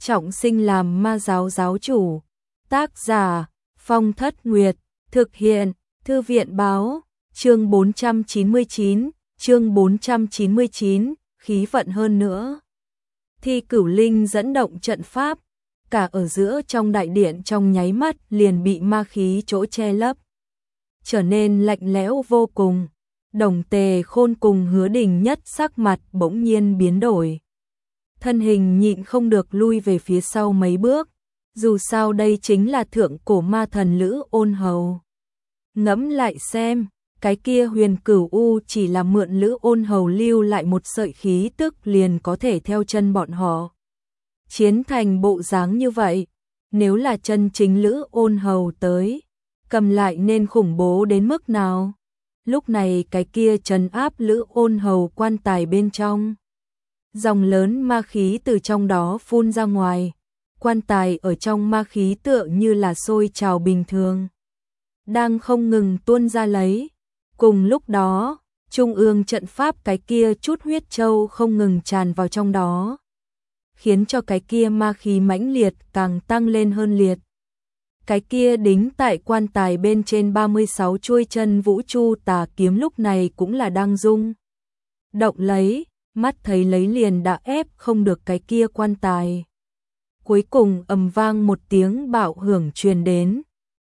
trọng sinh làm ma giáo giáo chủ. Tác giả Phong Thất Nguyệt, thực hiện Thư viện báo, chương 499, khí vận hơn nữa. Thi Cửu Linh dẫn động trận pháp, cả ở giữa trong đại điện trong nháy mắt liền bị ma khí chỗ che lấp, trở nên lạnh lẽo vô cùng. Đồng Tề Khôn cùng Hứa Đình Nhất sắc mặt bỗng nhiên biến đổi. Thân hình nhịn không được lui về phía sau mấy bước, dù sao đây chính là thượng cổ ma thần Lữ Ôn Hầu. Ngẫm lại xem, cái kia Huyền Cửu U chỉ là mượn Lữ Ôn Hầu lưu lại một sợi khí tức liền có thể theo chân bọn họ chiến thành bộ dáng như vậy. Nếu là chân chính Lữ Ôn Hầu tới, cầm lại nên khủng bố đến mức nào. Lúc này cái kia trấn áp Lữ Ôn Hầu quan tài bên trong, dòng lớn ma khí từ trong đó phun ra ngoài, quan tài ở trong ma khí tựa như là sôi trào bình thường, đang không ngừng tuôn ra lấy. Cùng lúc đó, trung ương trận pháp cái kia chút huyết châu không ngừng tràn vào trong đó, khiến cho cái kia ma khí mãnh liệt càng tăng lên hơn liệt. Cái kia đính tại quan tài bên trên 36 chuôi chân vũ chu tà kiếm lúc này cũng là đang rung động lấy, mắt thấy lấy liền đã ép không được cái kia quan tài. Cuối cùng ầm vang một tiếng bạo hưởng truyền đến,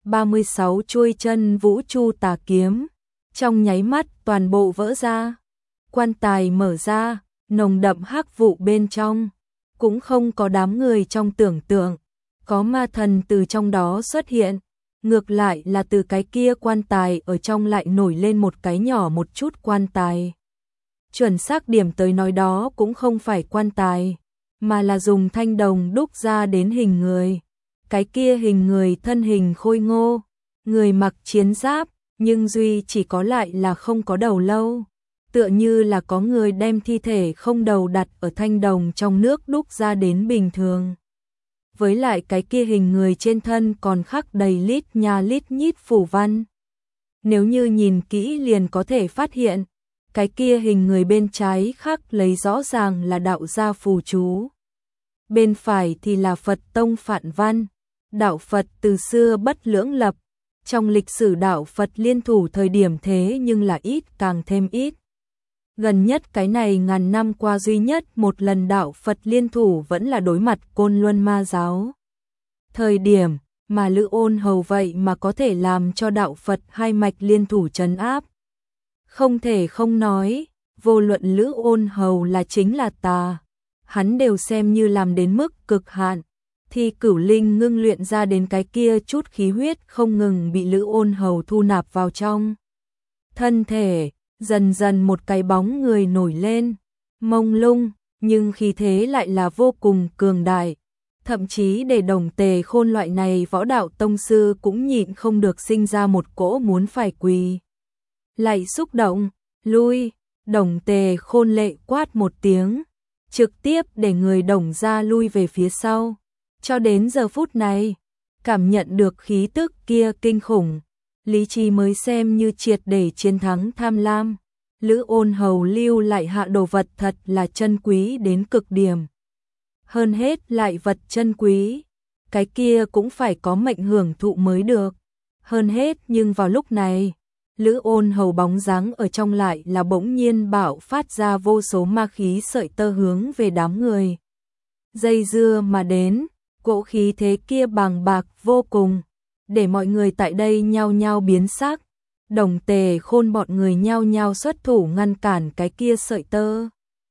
36 chuôi chân vũ chu tà kiếm trong nháy mắt toàn bộ vỡ ra. Quan tài mở ra, nồng đậm hắc vụ bên trong, cũng không có đám người trong tưởng tượng có ma thần từ trong đó xuất hiện, ngược lại là từ cái kia quan tài ở trong lại nổi lên một cái nhỏ một chút quan tài. Chuẩn xác điểm tới nói đó cũng không phải quan tài, mà là dùng thanh đồng đúc ra đến hình người. Cái kia hình người thân hình khôi ngô, người mặc chiến giáp, nhưng duy chỉ có lại là không có đầu lâu, tựa như là có người đem thi thể không đầu đặt ở thanh đồng trong nước đúc ra đến bình thường. Với lại cái kia hình người trên thân còn khắc đầy lít nha lít nhít phù văn. Nếu như nhìn kỹ liền có thể phát hiện, cái kia hình người bên trái khắc lấy rõ ràng là đạo gia phù chú. Bên phải thì là Phật tông phạn văn, đạo Phật từ xưa bất lưỡng lập. Trong lịch sử đạo Phật liên thủ thời điểm thế nhưng là ít càng thêm ít. Gần nhất cái này ngàn năm qua duy nhất một lần đạo Phật liên thủ vẫn là đối mặt Côn Luân ma giáo. Thời điểm mà Lữ Ôn Hầu vậy mà có thể làm cho đạo Phật hai mạch liên thủ trấn áp. Không thể không nói, vô luận Lữ Ôn Hầu là chính là tà, hắn đều xem như làm đến mức cực hạn. Thi Cửu Linh ngưng luyện ra đến cái kia chút khí huyết không ngừng bị Lữ Ôn Hầu thu nạp vào trong thân thể. Dần dần một cái bóng người nổi lên, mông lung, nhưng khí thế lại là vô cùng cường đại. Thậm chí để Đồng Tề Khôn loại này võ đạo tông sư cũng nhịn không được sinh ra một cỗ muốn phải quỳ lại xúc động. Lui. Đồng Tề Khôn lệ quát một tiếng, trực tiếp để người Đồng ra lui về phía sau. Cho đến giờ phút này, cảm nhận được khí tức kia kinh khủng, lý trí mới xem như triệt để chiến thắng tham lam. Lữ Ôn Hầu lưu lại hạ đồ vật thật là chân quý đến cực điểm. Hơn hết lại vật chân quý, cái kia cũng phải có mệnh hưởng thụ mới được. Hơn hết nhưng vào lúc này, Lữ Ôn Hầu bóng dáng ở trong lại là bỗng nhiên bạo phát ra vô số ma khí sợi tơ hướng về đám người dây dưa mà đến. Cỗ khí thế kia bàng bạc vô cùng, để mọi người tại đây nhao nhao biến sắc. Đồng Tề Khôn bọn người nhao nhao xuất thủ ngăn cản cái kia sợi tơ.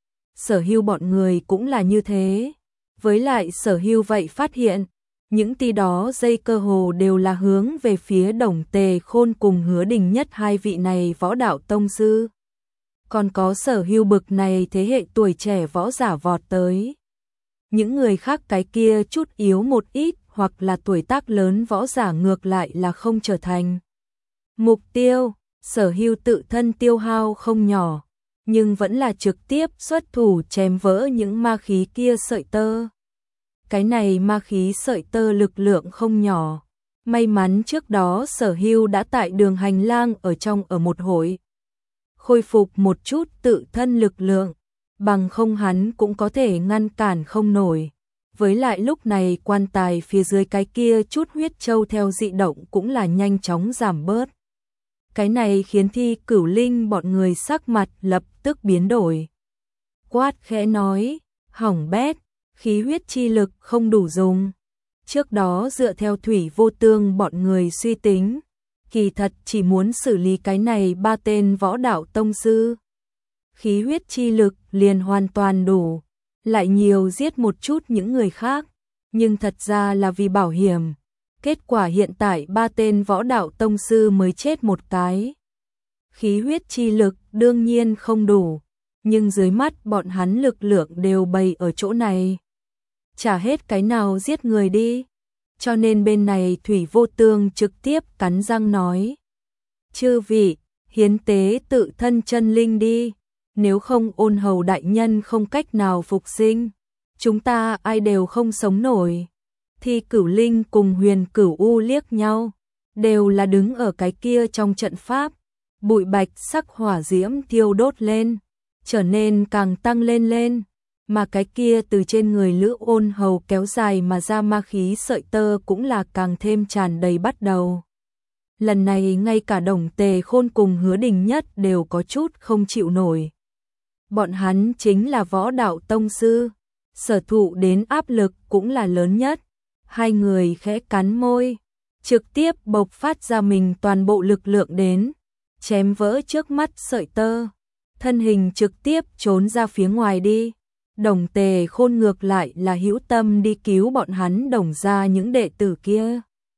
Sở Hưu bọn người cũng là như thế. Với lại Sở Hưu vậy phát hiện, những tí đó dây cơ hồ đều là hướng về phía Đồng Tề Khôn cùng Hứa Đình Nhất hai vị này võ đạo tông sư. Còn có Sở Hưu bực này thế hệ tuổi trẻ võ giả vọt tới. Những người khác cái kia chút yếu một ít hoặc là tuổi tác lớn võ giả ngược lại là không trở thành mục tiêu. Sở Hưu tự thân tiêu hao không nhỏ, nhưng vẫn là trực tiếp xuất thủ chém vỡ những ma khí kia sợi tơ. Cái này ma khí sợi tơ lực lượng không nhỏ. May mắn trước đó Sở Hưu đã tại đường hành lang ở trong ở một hội, khôi phục một chút tự thân lực lượng, bằng không hắn cũng có thể ngăn cản không nổi. Với lại lúc này quan tài phía dưới cái kia chút huyết châu theo dị động cũng là nhanh chóng giảm bớt. Cái này khiến Thi Cửu Linh bọn người sắc mặt lập tức biến đổi. Quát khẽ nói, hỏng bét, khí huyết chi lực không đủ dùng. Trước đó dựa theo Thủy Vô Tương bọn người suy tính, kỳ thật chỉ muốn xử lý cái này 3 tên võ đạo tông sư. Khí huyết chi lực liền hoàn toàn đủ, lại nhiều giết một chút những người khác, nhưng thật ra là vì bảo hiểm. Kết quả hiện tại 3 tên võ đạo tông sư mới chết một cái. Khí huyết chi lực đương nhiên không đủ, nhưng dưới mắt bọn hắn lực lượng đều bày ở chỗ này. Trả hết cái nào giết người đi. Cho nên bên này Thủy Vô Tương trực tiếp cắn răng nói. Chư vị, hiến tế tự thân chân linh đi. Nếu không Ôn Hầu đại nhân không cách nào phục sinh, chúng ta ai đều không sống nổi. Thi Cửu Linh cùng Huyền Cửu U liếc nhau, đều là đứng ở cái kia trong trận pháp. Bụi bạch sắc hỏa diễm thiêu đốt lên, trở nên càng tăng lên, mà cái kia từ trên người Lữ Ôn Hầu kéo dài mà ra ma khí sợi tơ cũng là càng thêm tràn đầy bắt đầu. Lần này ngay cả Đồng Tề Khôn cùng Hứa Đình Nhất đều có chút không chịu nổi. Bọn hắn chính là võ đạo tông sư, sở thụ đến áp lực cũng là lớn nhất. Hai người khẽ cắn môi, trực tiếp bộc phát ra mình toàn bộ lực lượng đến, chém vỡ trước mắt sợi tơ, thân hình trực tiếp trốn ra phía ngoài đi. Đồng Tề Khôn ngược lại là hữu tâm đi cứu bọn hắn Đồng gia những đệ tử kia.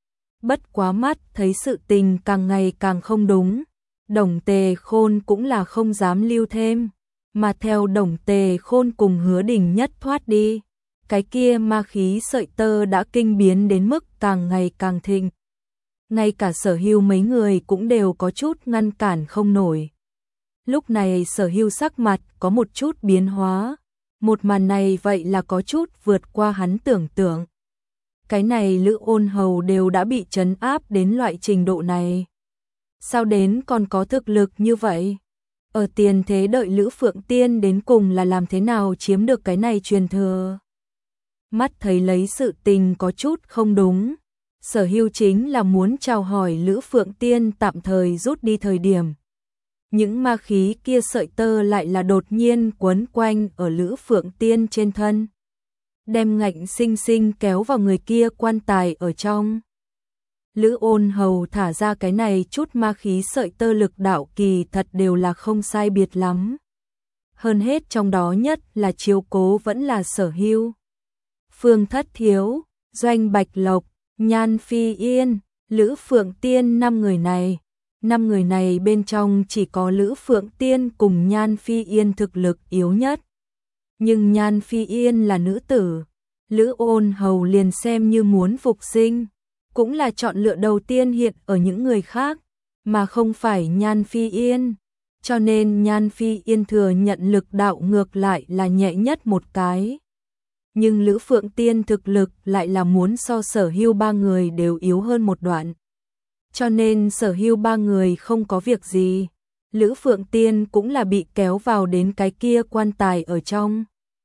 Bất quá mắt thấy sự tình càng ngày càng không đúng, Đồng Tề Khôn cũng là không dám lưu thêm, mà theo Đồng Tề Khôn cùng Hứa Đình Nhất thoát đi, cái kia ma khí sợi tơ đã kinh biến đến mức càng ngày càng thịnh. Ngay cả Sở Hưu mấy người cũng đều có chút ngăn cản không nổi. Lúc này Sở Hưu sắc mặt có một chút biến hóa, một màn này vậy là có chút vượt qua hắn tưởng tượng. Cái này Lữ Ôn Hầu đều đã bị trấn áp đến loại trình độ này, sao đến còn có thực lực như vậy? Ở tiền thế đợi Lữ Phượng Tiên đến cùng là làm thế nào chiếm được cái này truyền thừa? Mắt thấy lấy sự tình có chút không đúng, Sở Hưu chính là muốn chào hỏi Lữ Phượng Tiên tạm thời rút đi thời điểm. Những ma khí kia sợi tơ lại là đột nhiên quấn quanh ở Lữ Phượng Tiên trên thân, đem ngạnh sinh sinh kéo vào người kia quan tài ở trong. Lữ Ôn Hầu thả ra cái này chút ma khí sợi tơ lực đạo kỳ thật đều là không sai biệt lắm. Hơn hết trong đó nhất là chiếu cố vẫn là Sở Hưu. Phương Thất Thiếu, Doanh Bạch Lộc, Nhan Phi Yên, Lữ Phượng Tiên, 5 người này bên trong chỉ có Lữ Phượng Tiên cùng Nhan Phi Yên thực lực yếu nhất. Nhưng Nhan Phi Yên là nữ tử, Lữ Ôn Hầu liền xem như muốn phục sinh, cũng là chọn lựa đầu tiên hiện ở những người khác, mà không phải Nhan Phi Yên. Cho nên Nhan Phi Yên thừa nhận lực đạo ngược lại là nhẹ nhất một cái. Nhưng Lữ Phượng Tiên thực lực lại là muốn so Sở Hưu 3 người đều yếu hơn một đoạn. Cho nên Sở Hưu 3 người không có việc gì, Lữ Phượng Tiên cũng là bị kéo vào đến cái kia quan tài ở trong.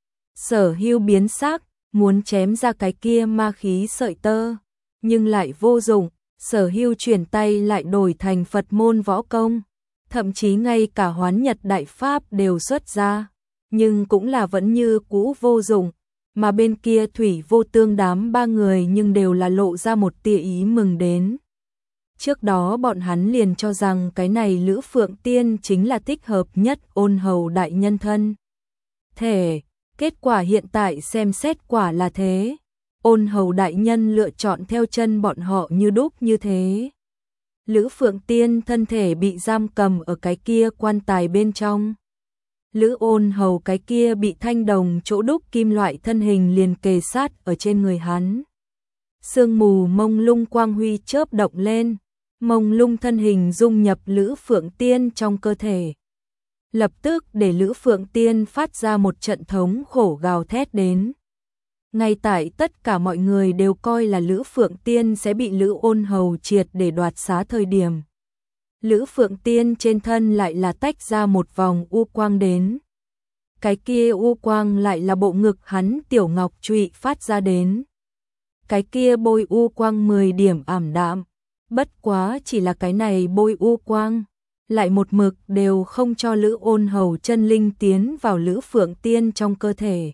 Sở Hưu biến sắc, muốn chém ra cái kia ma khí sợi tơ, nhưng lại vô dụng. Sở Hưu chuyển tay lại đổi thành Phật môn võ công, thậm chí ngay cả Hoán Nhật đại pháp đều xuất ra, nhưng cũng là vẫn như cũ vô dụng. Mà bên kia Thủy Vô Tương đám 3 người nhưng đều là lộ ra một tia ý mừng đến. Trước đó bọn hắn liền cho rằng cái này Lữ Phượng Tiên chính là thích hợp nhất Ôn Hầu đại nhân thân thể, kết quả hiện tại xem xét quả là thế. Ôn Hầu đại nhân lựa chọn theo chân bọn họ như đúc như thế. Lữ Phượng Tiên thân thể bị giam cầm ở cái kia quan tài bên trong. Lữ Ôn Hầu cái kia bị thanh đồng chỗ đúc kim loại thân hình liền kề sát ở trên người hắn. Sương mù mông lung quang huy chớp động lên, mông lung thân hình dung nhập Lữ Phượng Tiên trong cơ thể. Lập tức để Lữ Phượng Tiên phát ra một trận thống khổ gào thét đến. Ngay tại tất cả mọi người đều coi là Lữ Phượng Tiên sẽ bị Lữ Ôn Hầu triệt để đoạt xá thời điểm. Lữ Phượng Tiên trên thân lại là tách ra một vòng u quang đến. cái kia u quang lại là bộ ngực hắn tiểu ngọc trụy phát ra đến. Cái kia bôi u quang 10 điểm ảm đạm, bất quá chỉ là cái này bôi u quang, lại một mực đều không cho Lữ Ôn Hầu chân linh tiến vào Lữ Phượng Tiên trong cơ thể.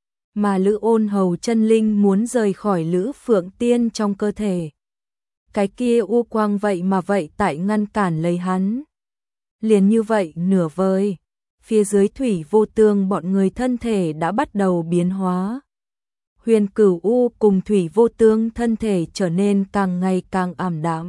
Mà Lữ Ôn Hầu chân linh muốn rời khỏi Lữ Phượng Tiên trong cơ thể. Cái kia u quang vậy mà vậy tại ngăn cản lấy hắn. Liền như vậy nửa vời, phía dưới Thủy Vô Tương bọn người thân thể đã bắt đầu biến hóa. Huyền Cửu U cùng Thủy Vô Tương thân thể trở nên càng ngày càng ảm đạm.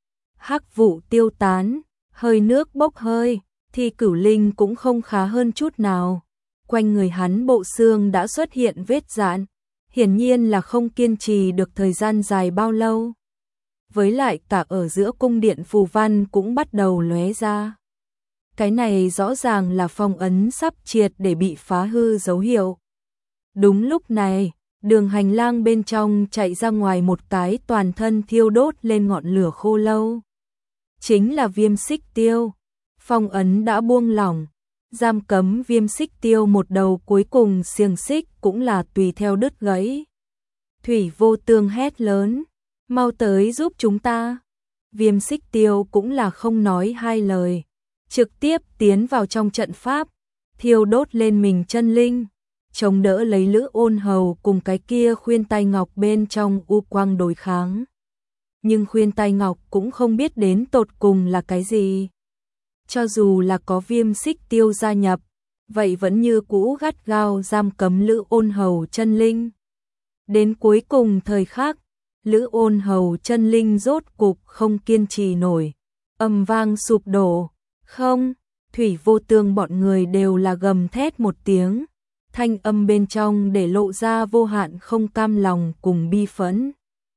Hắc vụ tiêu tán, hơi nước bốc hơi, thì Cửu Linh cũng không khá hơn chút nào. Quanh người hắn bộ xương đã xuất hiện vết rạn, hiển nhiên là không kiên trì được thời gian dài bao lâu. Với lại cả ở giữa cung điện phù văn cũng bắt đầu lóe ra. Cái này rõ ràng là phong ấn sắp triệt để bị phá hư dấu hiệu. Đúng lúc này, đường hành lang bên trong chạy ra ngoài một cái toàn thân thiêu đốt lên ngọn lửa khô lâu. Chính là Viêm Xích Tiêu. Phong ấn đã buông lỏng, giam cấm Viêm Xích Tiêu một đầu cuối cùng xiềng xích cũng là tùy theo đứt gãy. Thủy Vô Tương hét lớn, mau tới giúp chúng ta. Viêm Xích Tiêu cũng là không nói hai lời, trực tiếp tiến vào trong trận pháp, thiêu đốt lên mình chân linh, chống đỡ lấy Lữ Ôn Hầu cùng cái kia khuyên tai ngọc bên trong u quang đối kháng. Nhưng khuyên tai ngọc cũng không biết đến tột cùng là cái gì. Cho dù là có Viêm Xích Tiêu gia nhập, vậy vẫn như cũ gắt gao giam cấm Lữ Ôn Hầu chân linh. Đến cuối cùng thời khắc, Lữ Ôn Hầu chân linh rốt cục không kiên trì nổi, âm vang sụp đổ. Không, Thủy Vô Tương bọn người đều là gầm thét một tiếng, thanh âm bên trong để lộ ra vô hạn không cam lòng cùng bi phẫn.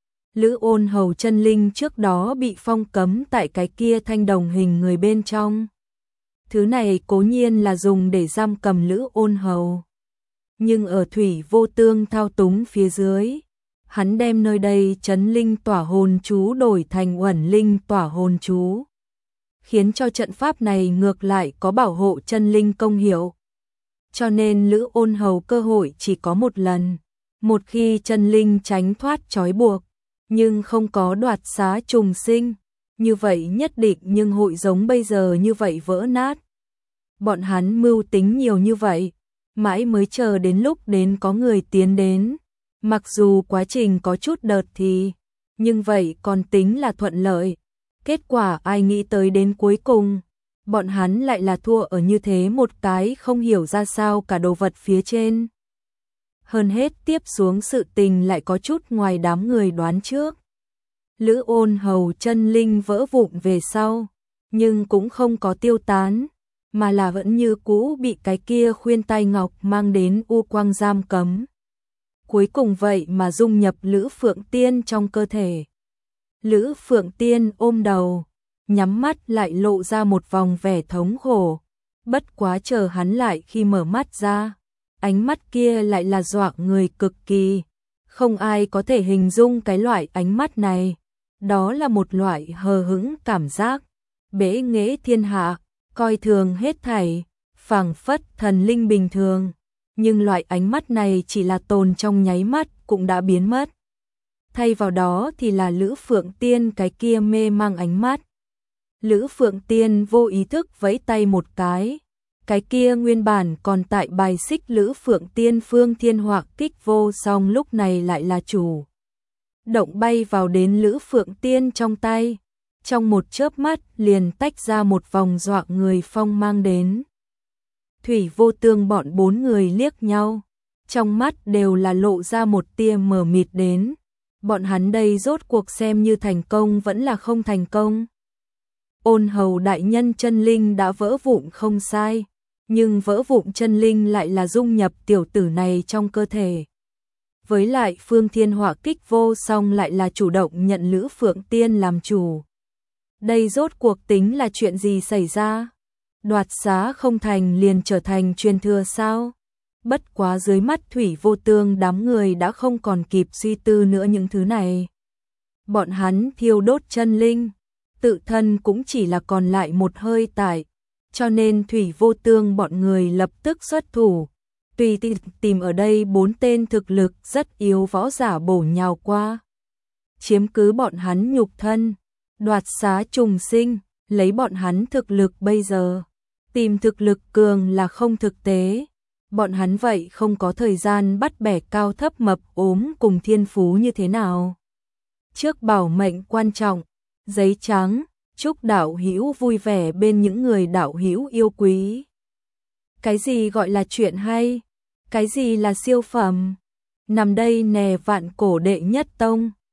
Lữ Ôn Hầu chân linh trước đó bị phong cấm tại cái kia thanh đồng hình người bên trong. Thứ này cố nhiên là dùng để giam cầm Lữ Ôn Hầu. Nhưng ở Thủy Vô Tương thao túng phía dưới, hắn đem nơi đây trấn linh tỏa hồn chú đổi thành uẩn linh tỏa hồn chú, khiến cho trận pháp này ngược lại có bảo hộ chân linh công hiệu. Cho nên Lữ Ôn Hầu cơ hội chỉ có một lần, một khi chân linh tránh thoát trói buộc, nhưng không có đoạt xá trùng sinh, như vậy nhất định nhưng hội giống bây giờ như vậy vỡ nát. Bọn hắn mưu tính nhiều như vậy, mãi mới chờ đến lúc đến có người tiến đến. Mặc dù quá trình có chút đợt thì, nhưng vậy còn tính là thuận lợi. Kết quả ai nghĩ tới đến cuối cùng, bọn hắn lại là thua ở như thế một cái không hiểu ra sao cả đồ vật phía trên. Hơn hết tiếp xuống sự tình lại có chút ngoài đám người đoán trước. Lữ Ôn Hầu chân linh vỡ vụn về sau, nhưng cũng không có tiêu tán, mà là vẫn như cũ bị cái kia khuyên tai ngọc mang đến u quang giam cấm. Cuối cùng vậy mà dung nhập Lữ Phượng Tiên trong cơ thể. Lữ Phượng Tiên ôm đầu, nhắm mắt lại lộ ra một vòng vẻ thống khổ. Bất quá chờ hắn lại khi mở mắt ra, ánh mắt kia lại là dọa người cực kỳ. Không ai có thể hình dung cái loại ánh mắt này. Đó là một loại hờ hững cảm giác, bẽ nghễ thiên hạ, coi thường hết thảy, phảng phất thần linh bình thường. Nhưng loại ánh mắt này chỉ là tồn trong nháy mắt cũng đã biến mất. Thay vào đó thì là Lữ Phượng Tiên cái kia mê mang ánh mắt. Lữ Phượng Tiên vô ý thức vẫy tay một cái kia nguyên bản còn tại bài xích Lữ Phượng Tiên Phương Thiên Họa Kích Vô Song lúc này lại là chủ động bay vào đến Lữ Phượng Tiên trong tay, trong một chớp mắt liền tách ra một vòng dọa người phong mang đến. Thủy Vô Tương bọn bốn người liếc nhau, trong mắt đều là lộ ra một tia mờ mịt đến. Bọn hắn đây rốt cuộc xem như thành công vẫn là không thành công. Ôn Hầu đại nhân chân linh đã vỡ vụn không sai, nhưng vỡ vụn chân linh lại là dung nhập tiểu tử này trong cơ thể. Với lại Phương Thiên Họa Kích Vô Song lại là chủ động nhận Lữ Phượng Tiên làm chủ. Đây rốt cuộc tính là chuyện gì xảy ra? Đoạt xá không thành liền trở thành truyền thừa sao? Bất quá dưới mắt Thủy Vô Tương đám người đã không còn kịp suy tư nữa những thứ này. Bọn hắn thiêu đốt chân linh, tự thân cũng chỉ là còn lại một hơi tải, cho nên Thủy Vô Tương bọn người lập tức xuất thủ. Tùy tìm ở đây 4 tên thực lực rất yếu võ giả bổ nhào qua, chiếm cứ bọn hắn nhục thân, đoạt xá trùng sinh, lấy bọn hắn thực lực bây giờ. Tìm thực lực cường là không thực tế, bọn hắn vậy không có thời gian bắt bẻ cao thấp mập ốm cùng thiên phú như thế nào. Trước bảo mệnh quan trọng, giấy trắng, chúc đạo hữu vui vẻ bên những người đạo hữu yêu quý. Cái gì gọi là chuyện hay? Cái gì là siêu phẩm? Nằm đây nè Vạn Cổ đệ nhất tông.